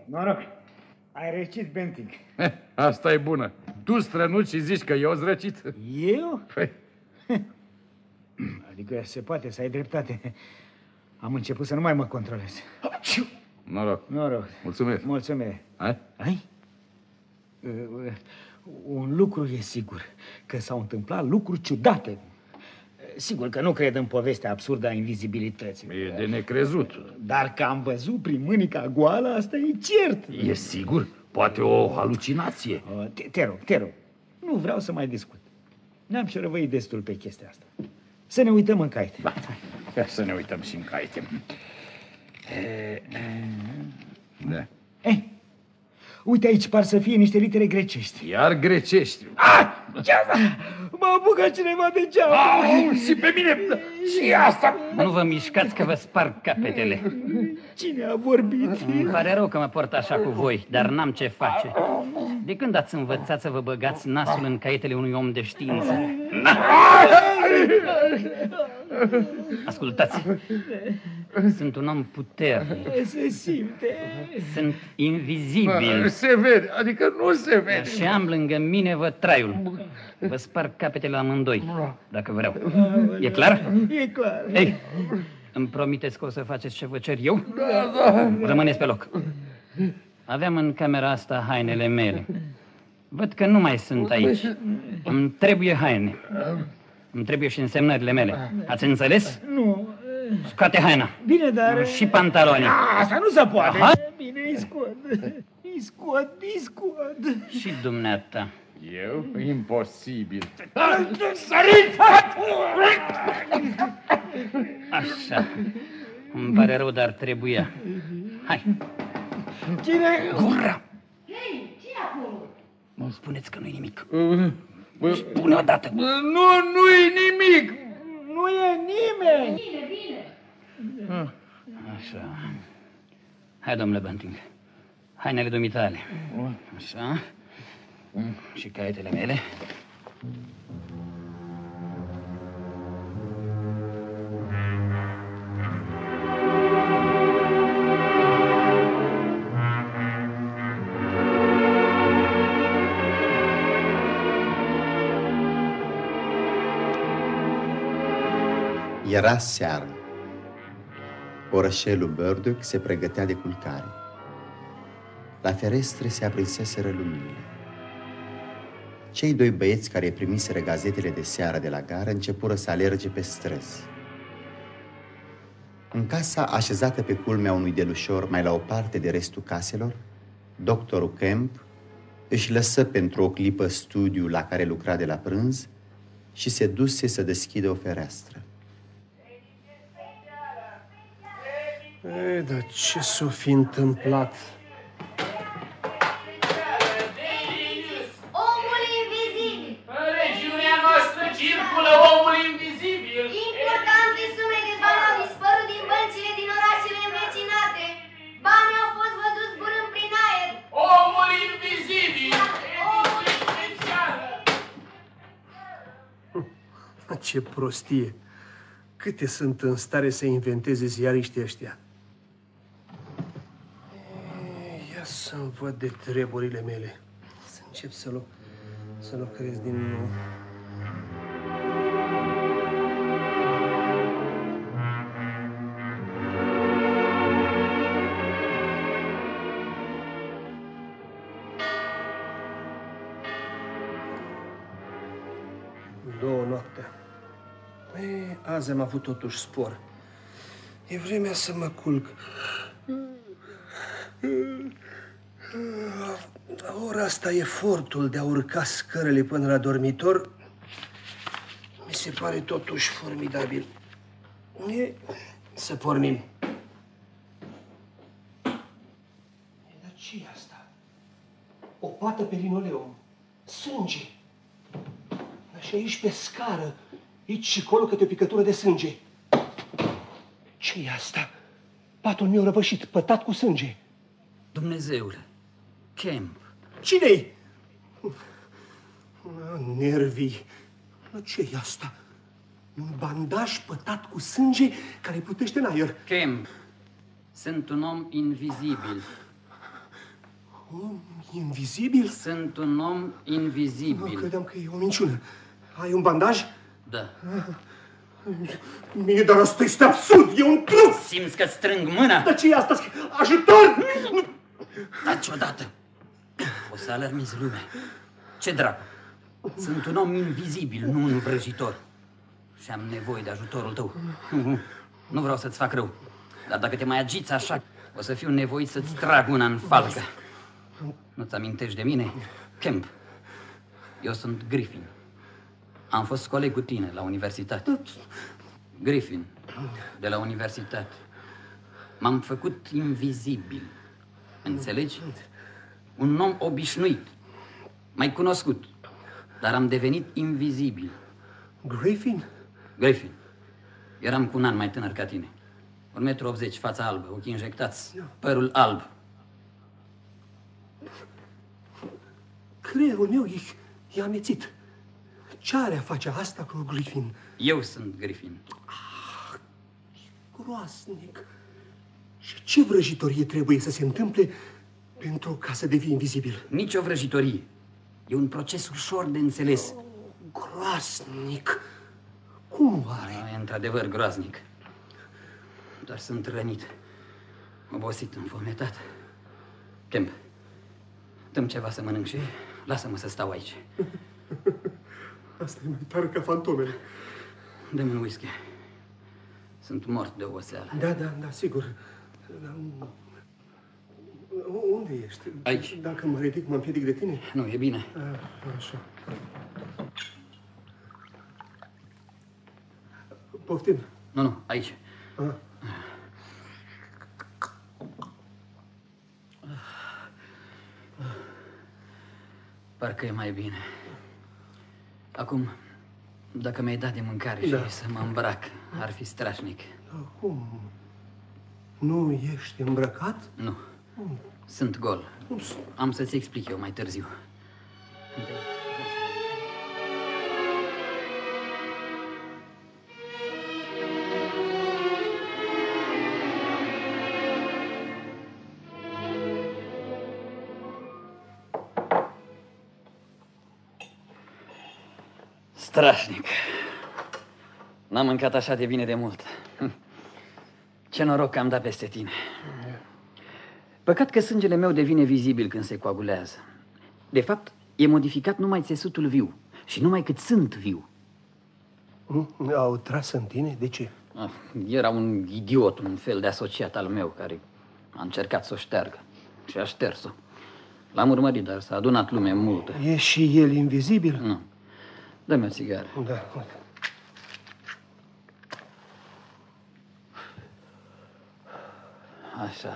Noroc. Ai răcit, Benting. Asta e bună. Tu strănuți și zici că eu-s răcit? Eu? Păi. Adică se poate să ai dreptate. Am început să nu mai mă controlez. Noroc. Noroc. Mulțumesc. Mulțumesc. Ai? Un lucru e sigur, că s-au întâmplat lucruri ciudate. Sigur că nu cred în povestea absurdă a invizibilității. E de necrezut. Dar că am văzut prin mânica goală, asta e cert. E sigur? Poate o halucinație. Te rog. Nu vreau să mai discut. Ne-am șerăvăit destul pe chestia asta. Să ne uităm în caite. Da, să ne uităm și în caite. Da. Uite aici, par să fie niște litere grecești. Iar grecești. Ce asta? M-a apucat cineva de geam. Și pe mine. Și asta. Nu vă mișcați că vă sparg capetele. Cine a vorbit? Îmi pare rău că mă port așa cu voi, dar n-am ce face. De când ați învățat să vă băgați nasul în caietele unui om de știință? Ascultați. Sunt un om puternic. Se simte. Sunt invizibil. Se vede, adică nu se vede. Și am lângă mine vătraiul. Vă sparg capetele amândoi, dacă vreau. E clar? E clar. Ei, îmi promiteți că o să faceți ce vă cer eu? Da. Rămâneți pe loc. Aveam în camera asta hainele mele. Văd că nu mai sunt aici. Îmi trebuie haine. Îmi trebuie și însemnările mele. Ați înțeles? Nu. Scoate haina. Bine, dar... Și pantaloni. Asta nu se poate. Aha. Bine, îi scot. Și dumneata. Eu? Imposibil. Săriți! Așa. Îmi pare rău, dar trebuia. Hai. Cine? Gura! Hei, ce e acolo? Nu spuneți că nu-i nimic. Spune odată. Nu-i nimic. Nu e nimeni. Bine. Așa. Hai, domnule Bunting. Hainele dumitale. Așa. Și caietele mele. Era seară. Orășelul Burdock se pregătea de culcare. La ferestre se aprinseseră luminile. Cei doi băieți care primiseră gazetele de seară de la gară începură să alerge pe străzi. În casa așezată pe culmea unui delușor mai la o parte de restul caselor, doctorul Kemp își lăsă pentru o clipă studiul la care lucra de la prânz și se duse să deschidă o fereastră. Dar ce s-o fi întâmplat? Omul invizibil! În regiunea noastră circulă omul invizibil! Importante sume de bani au dispărut din băncile din orașele învecinate. Banii au fost văzuți zburând prin aer. Omul invizibil! Ediție specială! Ce prostie! Câte sunt în stare să inventeze ziariștii ăștia? Ia să-mi văd de treburile mele. Să încep să lucrez din nou. Două noaptea. Azi am avut totuși spor. E vremea să mă culc. La ora asta efortul de a urca scărele până la dormitor mi se pare totuși formidabil. Să pornim. Dar ce e asta? O pată pe linoleum. Sânge. Și aici pe scară. Aici și acolo câte o picătură de sânge. Ce e asta? Patul meu răvășit, pătat cu sânge. Dumnezeule, Kemp. Cine-i? Nervii. Ce e asta? Un bandaj pătat cu sânge care plutește în aer. Kemp, sunt un om invizibil. Om invizibil? Sunt un om invizibil. Credeam că e o minciună. Ai un bandaj? Da. Mie, dar asta este absurd, e un truc! Simți că strâng mâna? Dar ce e asta? Ajutor! Taci odată. O să alarmezi lumea. Ce dracu? Sunt un om invizibil, nu un vrăjitor. Și am nevoie de ajutorul tău. Nu vreau să-ți fac rău. Dar dacă te mai agiți așa, o să fiu nevoit să-ți trag una în falcă. Nu-ți amintești de mine? Kemp. Eu sunt Griffin. Am fost coleg cu tine la universitate. Griffin, de la universitate. M-am făcut invizibil. Înțelegi? Un om obișnuit, mai cunoscut, dar am devenit invizibil. Griffin? Griffin. Eram cu un an mai tânăr ca tine. 1,80 m, fața albă, ochii injectați, părul alb. Creierul meu e amețit. Ce are a face asta cu Griffin? Eu sunt Griffin. Groasnic. Și ce vrăjitorie trebuie să se întâmple pentru ca să devii invizibil? Nici o vrăjitorie. E un proces ușor de înțeles. Groasnic. Cum oare? E într-adevăr groaznic. Dar sunt rănit, obosit, înfometat. Kemp, dă-mi ceva să mănânc și lasă-mă să stau aici. Asta e mai tare ca fantomele. Dă-mi un whisky. Sunt mort de oboseală. Da, sigur. Unde ești? Aici. Dacă mă ridic, mă împiedic de tine? Nu, e bine. Așa. Poftim. Nu, aici. Parcă e mai bine. Acum, dacă mi-ai dat de mâncare și să mă îmbrac, ar fi strașnic. Cum? Nu ești îmbrăcat? Nu. Sunt gol. Am să-ți explic eu mai târziu. Strașnic. N-am mâncat așa de bine de mult. Ce noroc că am dat peste tine. Păcat că sângele meu devine vizibil când se coagulează. De fapt, e modificat numai țesutul viu și numai cât sunt viu. Au tras în tine? De ce? Era un idiot, un fel de asociat al meu care a încercat să o șteargă și a șters-o. L-am urmărit, dar s-a adunat lume multă. E și el invizibil? Nu. Dă-mi o țigară. Da, uite. Așa.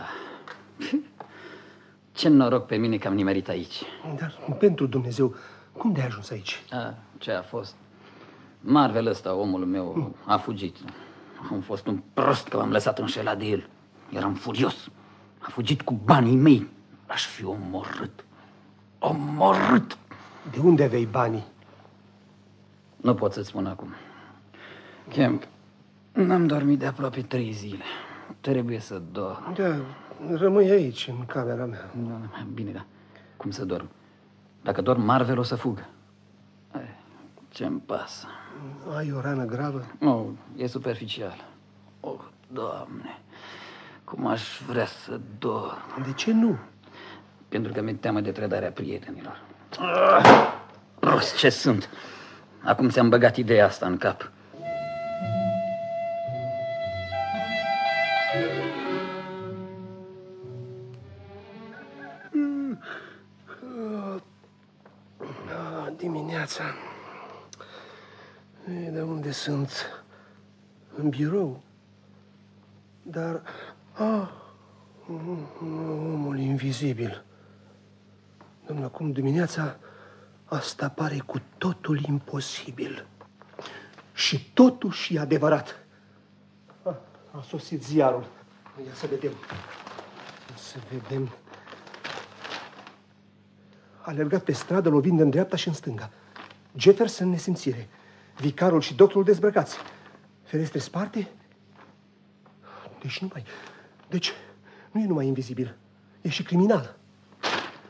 Ce noroc pe mine că am nimerit aici. Dar, pentru Dumnezeu, cum de-ai ajuns aici? Ce a fost? Marvel ăsta, omul meu, a fugit. Am fost un prost că m-am lăsat înșelat de el. Eram furios. A fugit cu banii mei. Aș fi omorât. Omorât! De unde aveai banii? Nu pot să-ți spun acum. Kemp, n-am dormit de aproape 3 zile. Trebuie să dorm. Da, rămâi aici, în camera mea. Bine, da. Cum să dorm? Dacă dorm, Marvel o să fugă. Ce-mi pasă? Ai o rană gravă? Nu, e superficial. Oh, Doamne, cum aș vrea să dorm. De ce nu? Pentru că mi-e teamă de trădarea prietenilor. Prost ce sunt. Acum ți-am băgat ideea asta în cap. Dimineața. De unde sunt? În birou. Dar... omul invizibil. Domnule, acum dimineața asta pare cu totul imposibil. Și totuși e adevărat. A sosit ziarul. Ia să vedem. A alergat pe stradă, lovind în dreapta și în stânga. Jefferson în nesimțire. Vicarul și doctorul dezbrăcați. Ferestre sparte. Deci nu e numai invizibil. E și criminal.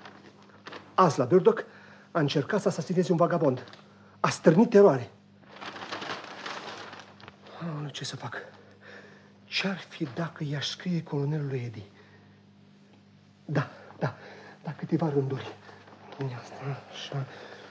azi la Burdock a încercat să asasineze un vagabond. A stârnit teroare. Ce să fac? Ce-ar fi dacă i-aș scrie colonelului Eddie? Da, câteva rânduri. Asta, așa.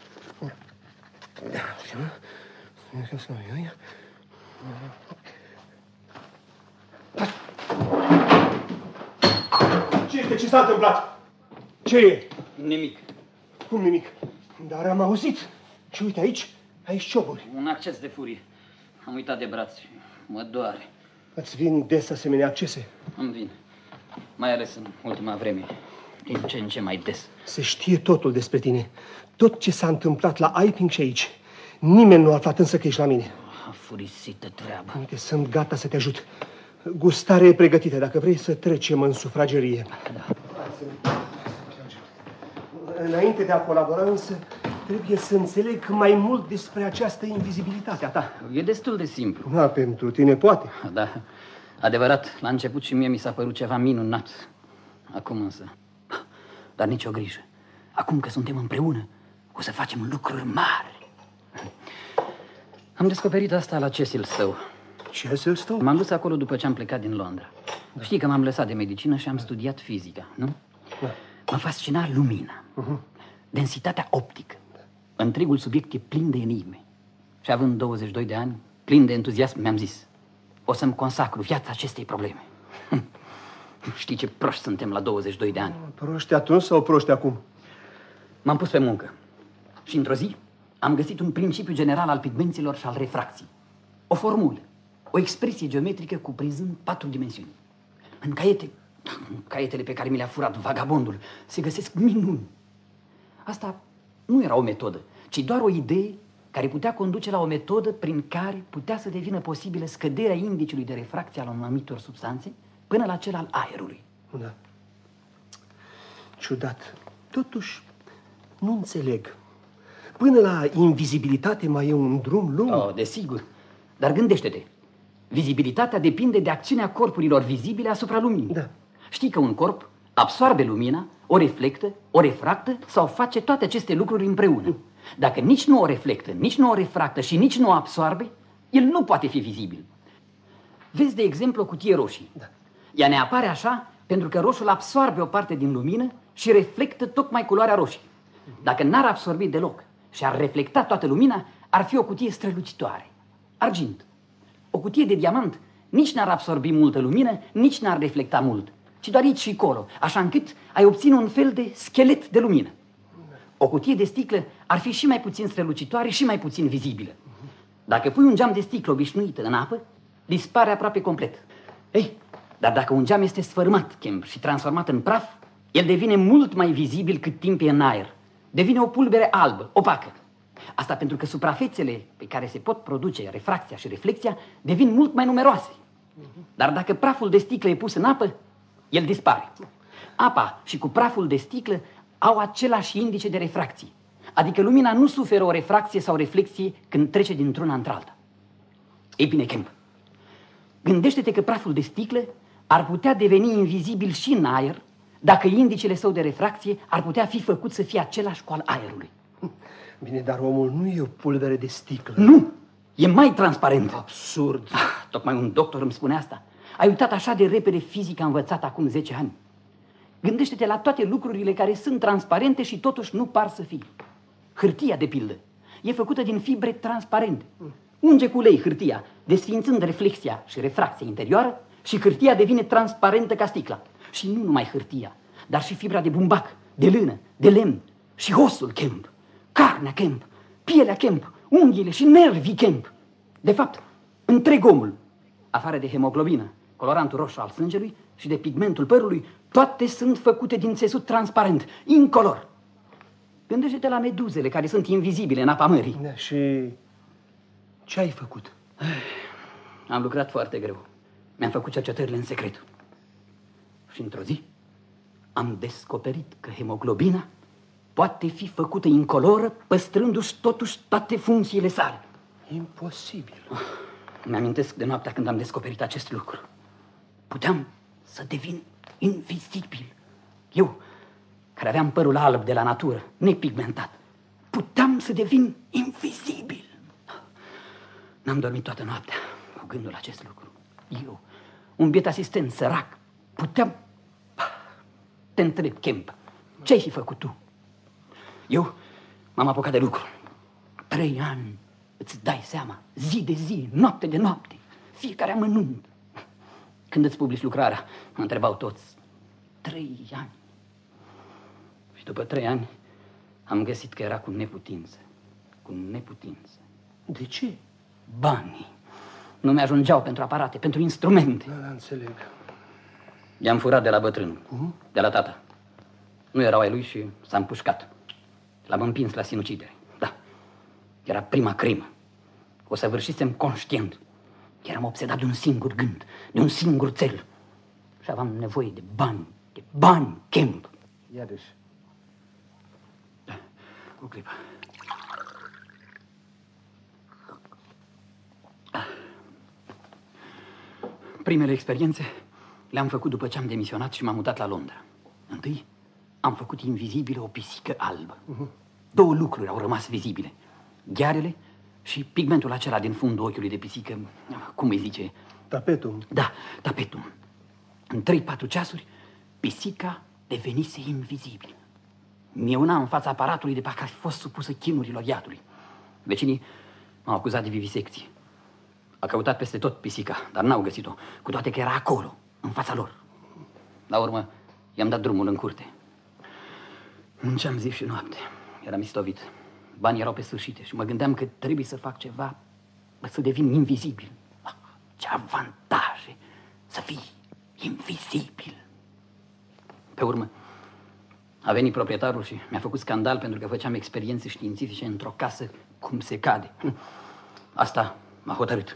Ce este? Ce s-a întâmplat? Ce e? Nimic. Cum nimic? Dar am auzit. Și uite aici cioburi. Un acces de furie. Am uitat de braț. Mă doare. Îți vin des asemenea accese? Îmi vin. Mai ales în ultima vreme. Din ce în ce mai des. Se știe totul despre tine. Tot ce s-a întâmplat la Iping și aici. Nimeni nu a aflat însă că ești la mine. Furisită treabă. Uite, sunt gata să te ajut. Gustarea e pregătită, dacă vrei să trecem în sufragerie. Da. Înainte de a colabora însă, trebuie să înțeleg mai mult despre această invizibilitate a ta. E destul de simplu. Da, pentru tine poate. Da, adevărat, la început și mie mi s-a părut ceva minunat. Acum însă, dar nicio grijă. Acum că suntem împreună, o să facem lucruri mari. Am descoperit asta la Cecil Stowe. Cecil Stowe? M-am dus acolo după ce am plecat din Londra. Da. Știi că m-am lăsat de medicină și am studiat fizica, nu? Da. Mă fascina lumina, densitatea optică. Întregul subiect e plin de enigme. Și având 22 de ani, plin de entuziasm, mi-am zis: o să-mi consacru viața acestei probleme. Știi ce proști suntem la 22 de ani. Proști atunci sau proști acum? M-am pus pe muncă și într-o zi am găsit un principiu general al pigmenților și al refracției. O formulă, o expresie geometrică cuprinzând 4 dimensiuni. În caietele pe care mi le-a furat vagabondul, se găsesc minuni. Asta nu era o metodă, ci doar o idee care putea conduce la o metodă prin care putea să devină posibilă scăderea indiciului de refracție al anumitor substanțe până la cel al aerului. Da. Ciudat. Totuși, nu înțeleg. Până la invizibilitate mai e un drum lung. Oh, desigur. Dar gândește-te. Vizibilitatea depinde de acțiunea corpurilor vizibile asupra luminii. Da. Știi că un corp absoarbe lumina, o reflectă, o refractă sau face toate aceste lucruri împreună. Dacă nici nu o reflectă, nici nu o refractă și nici nu o absoarbe, el nu poate fi vizibil. Vezi, de exemplu, o cutie roșie. Da. Ea ne apare așa pentru că roșul absoarbe o parte din lumină și reflectă tocmai culoarea roșie. Dacă n-ar absorbi deloc și ar reflecta toată lumina, ar fi o cutie strălucitoare, argint. O cutie de diamant nici n-ar absorbi multă lumină, nici n-ar reflecta mult, ci doar aici și acolo, așa încât ai obține un fel de schelet de lumină. O cutie de sticlă ar fi și mai puțin strălucitoare și mai puțin vizibilă. Dacă pui un geam de sticlă obișnuită în apă, dispare aproape complet. Ei, dar dacă un geam este sfărâmat, Kemp, și transformat în praf, el devine mult mai vizibil cât timp e în aer. Devine o pulbere albă, opacă. Asta pentru că suprafețele pe care se pot produce refracția și reflexia devin mult mai numeroase. Dar dacă praful de sticlă e pus în apă, el dispare. Apa și cu praful de sticlă au același indice de refracție. Adică lumina nu suferă o refracție sau reflexie când trece dintr-una într-alta. Ei bine, Kemp, gândește-te că praful de sticlă ar putea deveni invizibil și în aer dacă indicele său de refracție ar putea fi făcut să fie același cu al aerului. Bine, dar omul nu e o pulbere de sticlă. Nu! E mai transparent. Absurd. Tocmai un doctor îmi spune asta. Ai uitat așa de repede fizica învățată acum 10 ani. Gândește-te la toate lucrurile care sunt transparente și totuși nu par să fie. Hârtia, de pildă, e făcută din fibre transparente. Unge cu ulei hârtia, desființând reflexia și refracția interioară, și hârtia devine transparentă ca sticla. Și nu numai hârtia, dar și fibra de bumbac, de lână, de lemn și osul, Kemp, carnea, Kemp, pielea, Kemp, unghiile și nervii, Kemp. De fapt, întreg omul, afară de hemoglobină, colorantul roșu al sângelui și de pigmentul părului, toate sunt făcute din țesut transparent, incolor. Gândește-te la meduzele care sunt invizibile în apa mării. Da, și ce ai făcut? Am lucrat foarte greu. Mi-am făcut cercetările în secret. Și într-o zi am descoperit că hemoglobina poate fi făcută incoloră, păstrându-și totuși toate funcțiile sale. Imposibil. Mi-amintesc de noaptea când am descoperit acest lucru. Puteam să devin invizibil. Eu, care aveam părul alb de la natură, nepigmentat, puteam să devin invizibil. N-am dormit toată noaptea cu gândul la acest lucru. Eu, un biet asistent sărac, puteam... Te întreb, Kemp, ce-ai fi făcut tu? Eu m-am apucat de lucru. 3 ani, îți dai seama, zi de zi, noapte de noapte, fiecare amănunt. Când îți publici lucrarea, mă întrebau toți. 3 ani. Și după 3 ani am găsit că era cu neputință. Cu neputință. De ce? Banii nu mi-ajungeau pentru aparate, pentru instrumente. Da, înțeleg. I-am furat de la bătrân, de la tata. Nu erau ai lui și s-a împușcat. L-am împins la sinucidere. Da, era prima crimă. O săvârșisem conștient. Eram obsedat de un singur gând, de un singur cel. Și aveam nevoie de bani, Kemp. Iarăși. Da, o clipă. Primele experiențe le-am făcut după ce am demisionat și m-am mutat la Londra. Întâi am făcut invizibilă o pisică albă. 2 lucruri au rămas vizibile. Ghearele și pigmentul acela din fundul ochiului de pisică, cum îi zice? Tapetum. Da, tapetum. În 3-4 ceasuri, pisica devenise invizibilă. Mieuna în fața aparatului de parcă ar fi fost supusă chinurilor iadului. Vecinii m-au acuzat de vivisecție. A căutat peste tot pisica, dar n-au găsit-o, cu toate că era acolo, în fața lor. La urmă, i-am dat drumul în curte. Munceam zi și noapte. Eram istovit. Banii erau pe sfârșite și mă gândeam că trebuie să fac ceva, să devin invizibil. Ce avantaje să fii invizibil. Pe urmă, a venit proprietarul și mi-a făcut scandal pentru că făceam experiențe științifice într-o casă cum se cade. Asta m-a hotărât.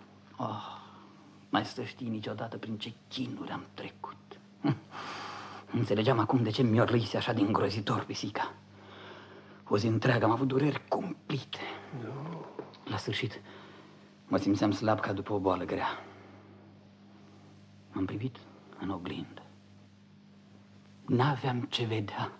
Mai să știi niciodată prin ce chinuri am trecut. Înțelegeam acum de ce mi-orlise așa de îngrozitor pisica. O zi întreagă am avut dureri cumplite. La sfârșit, mă simțeam slab ca după o boală grea. M-am privit în oglindă. N-aveam ce vedea.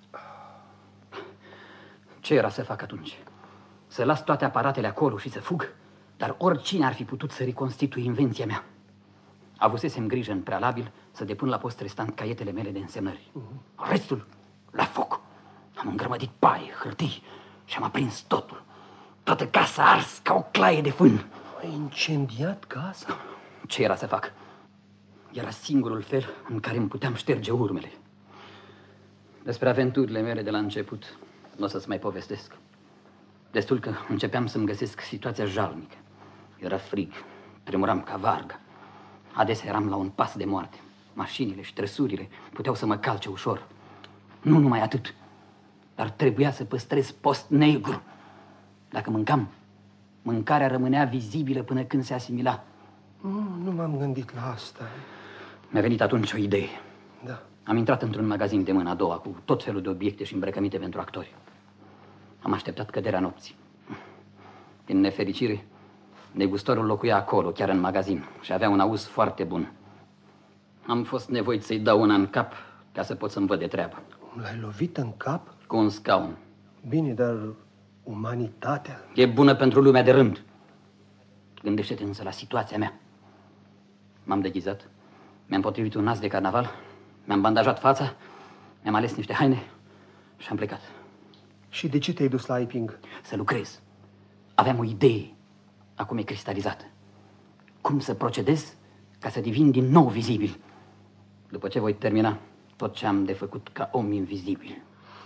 Ce era să fac atunci? Să las toate aparatele acolo și să fug? Dar oricine ar fi putut să reconstituie invenția mea. Avusesem grijă în prealabil să depun la post restant caietele mele de însemnări. Restul, la foc. Am îngrămădit paie, hârtii și am aprins totul. Toată casa a ars ca o claie de fân. Ai incendiat casa? Ce era să fac? Era singurul fel în care îmi puteam șterge urmele. Despre aventurile mele de la început nu o să-ți mai povestesc. Destul că începeam să-mi găsesc situația jalnică. Era frig, tremuram ca varga. Adesea eram la un pas de moarte. Mașinile și trăsurile puteau să mă calce ușor. Nu numai atât, dar trebuia să păstrez post negru. Dacă mâncam, mâncarea rămânea vizibilă până când se asimila. Nu m-am gândit la asta. Mi-a venit atunci o idee. Da. Am intrat într-un magazin de mână a doua cu tot felul de obiecte și îmbrăcăminte pentru actori. Am așteptat căderea nopții. Din nefericire, negustorul locuia acolo, chiar în magazin, și avea un auz foarte bun. Am fost nevoit să-i dau una în cap ca să pot să-mi văd de treabă. L-ai lovit în cap? Cu un scaun. Bine, dar umanitatea? E bună pentru lumea de rând. Gândește-te însă la situația mea. M-am deghizat, mi-am potrivit un nas de carnaval, mi-am bandajat fața, mi-am ales niște haine și am plecat. Și de ce te-ai dus la Iping? Să lucrez. Aveam o idee. Acum e cristalizată. Cum să procedez ca să devin din nou vizibil? După ce voi termina tot ce am de făcut ca om invizibil.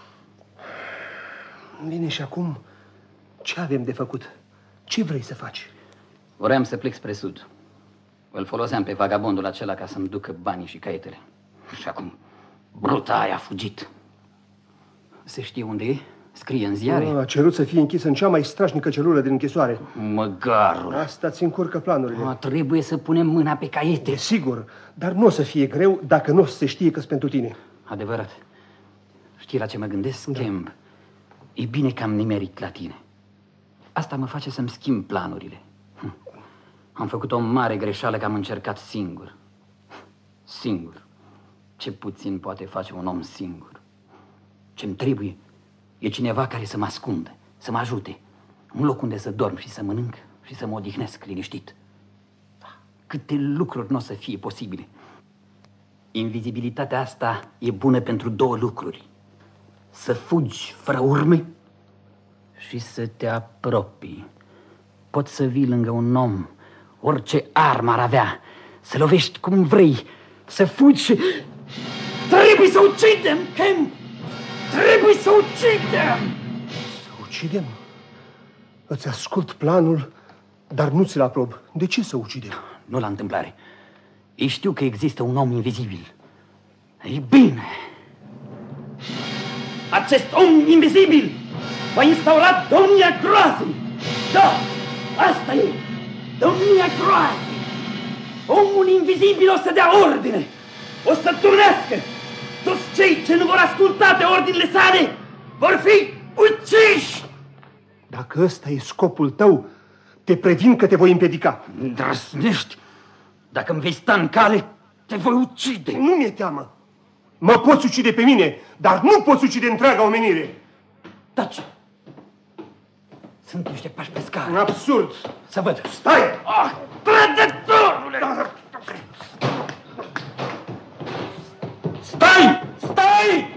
Bine, și acum ce avem de făcut? Ce vrei să faci? Vreau să plec spre sud. Îl foloseam pe vagabondul acela ca să-mi ducă banii și caietele. Și acum bruta aia a fugit. Se știe unde e? Scrie în ziare? A cerut să fie închis în cea mai strașnică celulă din închisoare. Măgarul! Asta ți încurcă planurile. Trebuie să punem mâna pe caiete. Desigur, dar nu o să fie greu dacă nu o să se știe că-s pentru tine. Adevărat. Știi la ce mă gândesc, Kemp? E bine că am nimerit la tine. Asta mă face să-mi schimb planurile. Am făcut o mare greșeală că am încercat singur. Singur. Ce puțin poate face un om singur. Ce-mi trebuie e cineva care să mă ascundă, să mă ajute. Un loc unde să dorm și să mănânc și să mă odihnesc liniștit. Câte lucruri nu o să fie posibile. Invizibilitatea asta e bună pentru două lucruri. Să fugi fără urme și să te apropii. Poți să vii lângă un om, orice armă ar avea, să lovești cum vrei, să fugi și... Trebuie să ucidem, Kemp! Trebuie să ucidem! Să ucidem? Îți ascult planul, dar nu ți-l aprob. De ce să ucidem? Nu la întâmplare. Ei știu că există un om invizibil. Ei bine, acest om invizibil va instaura domnia groazei. Da, asta e, domnia groazei. Omul invizibil o să dea ordine, o să turnească. Toți cei ce nu vor asculta de ordinele sale vor fi uciși. Dacă ăsta e scopul tău, te previn că te voi împiedica. Îndrăznești? Dacă îmi vei sta în cale, te voi ucide. Nu mi-e teamă. Mă poți ucide pe mine, dar nu poți ucide întreaga omenire. Taci! Sunt niște pași pe scară. Un absurd. Să văd. Stai! Trădătorule! Stai! Stai!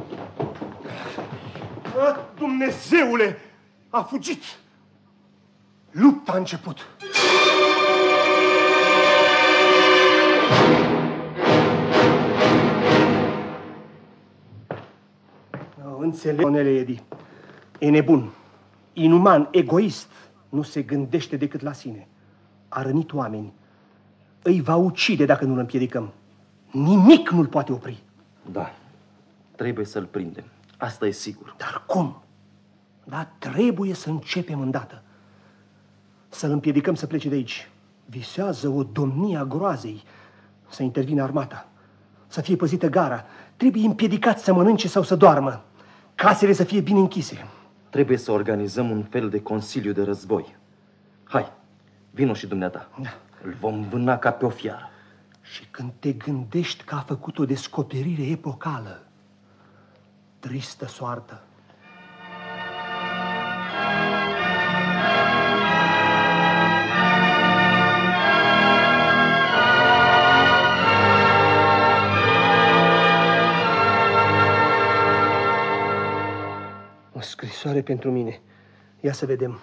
Dumnezeule! A fugit! Lupta a început. Înțeleg, Onele Edi. E nebun, inuman, egoist. Nu se gândește decât la sine. A rănit oameni. Îi va ucide dacă nu-l împiedicăm. Nimic nu-l poate opri. Da, trebuie să-l prindem. Asta e sigur. Dar cum? Dar trebuie să începem îndată. Să-l împiedicăm să plece de aici. Visează o domnie a groazei. Să intervină armata. Să fie păzită gara. Trebuie împiedicat să mănânce sau să doarmă. Casele să fie bine închise. Trebuie să organizăm un fel de consiliu de război. Hai, vino și dumneata. Da. Îl vom vâna ca pe o fiară. Și când te gândești că a făcut o descoperire epocală, tristă soartă. O scrisoare pentru mine. Ia să vedem.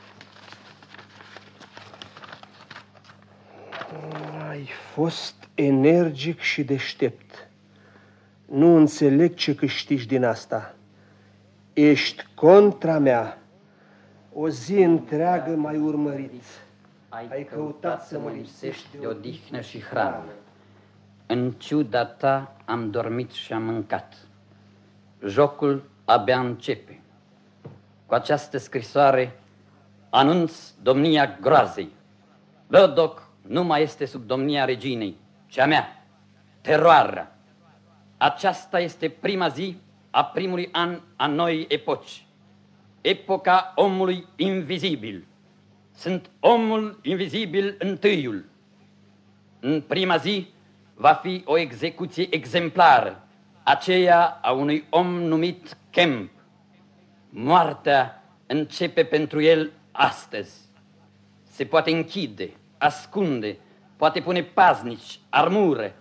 Ai fost energic și deștept. Nu înțeleg ce câștigi din asta. Ești contra mea. O zi întreagă m-ai urmărit. Ai căutat să mă lipsești de odihnă și hrană. În ciuda ta am dormit și am mâncat. Jocul abia începe. Cu această scrisoare anunț domnia groazei. Lodoc nu mai este sub domnia reginei, ci a mea, teroarea. Aceasta este prima zi a primului an a noii epoci. Epoca omului invizibil. Sunt omul invizibil întâiul. În prima zi va fi o execuție exemplară, aceea a unui om numit Kemp. Moartea începe pentru el astăzi. Se poate închide, ascunde, poate pune paznici, armură.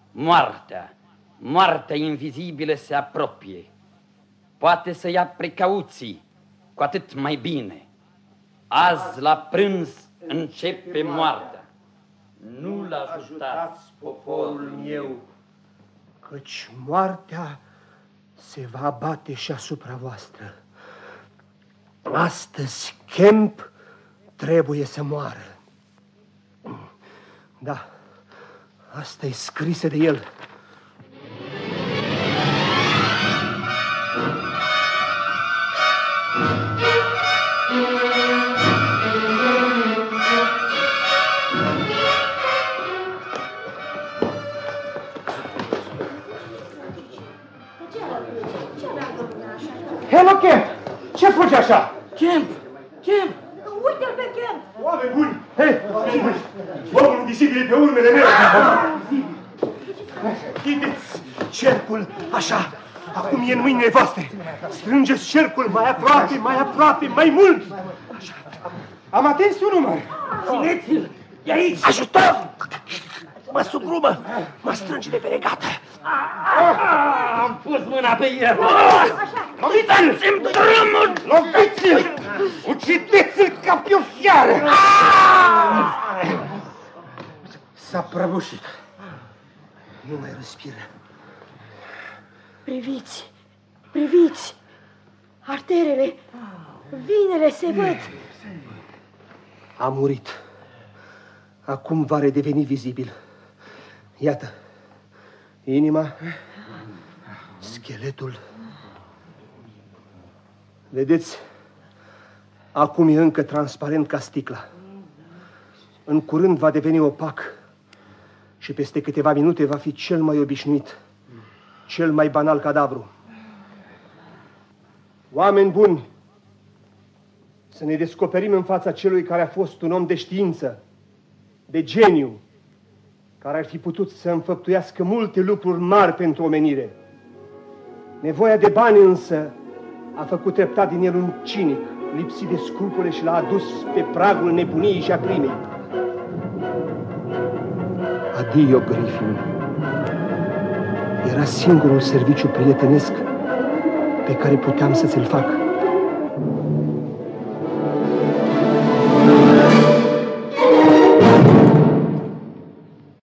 Moartea invizibilă se apropie. Poate să ia precauții, cu atât mai bine. Azi la prânz începe moartea. Nu-l ajutați, poporul meu, căci moartea se va abate și asupra voastră. Astăzi Kemp trebuie să moară. Da, asta e scrisă de el. Hello, Kemp! Ce faci așa? Kemp! Uite-l pe Kemp! Oameni buni! Hei! Omul invisibil e pe urmele mele! Chideți cercul așa! Acum e în mâinile voastre. Strângeți cercul mai aproape, mai aproape, mai mult. Am atins un număr. Țineți-l! E aici! Ajutor! Mă sugrumă! Mă strânge de pe regată! Am pus mâna pe el! Loviți-l! Țin drumul! Loviți-l! Ucideți-l ca pe o fiară! S-a prăbușit. Nu mai respiră. Priviți! Priviți! Arterele, vinele se văd. A murit. Acum va redeveni vizibil. Iată, inima, scheletul. Vedeți? Acum e încă transparent ca sticla. În curând va deveni opac și peste câteva minute va fi cel mai obișnuit, cel mai banal cadavru. Oameni buni, să ne descoperim în fața celui care a fost un om de știință, de geniu, care ar fi putut să înfăptuiască multe lucruri mari pentru omenire. Nevoia de bani însă a făcut treptat din el un cinic, lipsit de scrupule și l-a adus pe pragul nebuniei și a crimei. Adio, Griffin. Era singurul serviciu prietenesc pe care puteam să ți-l fac.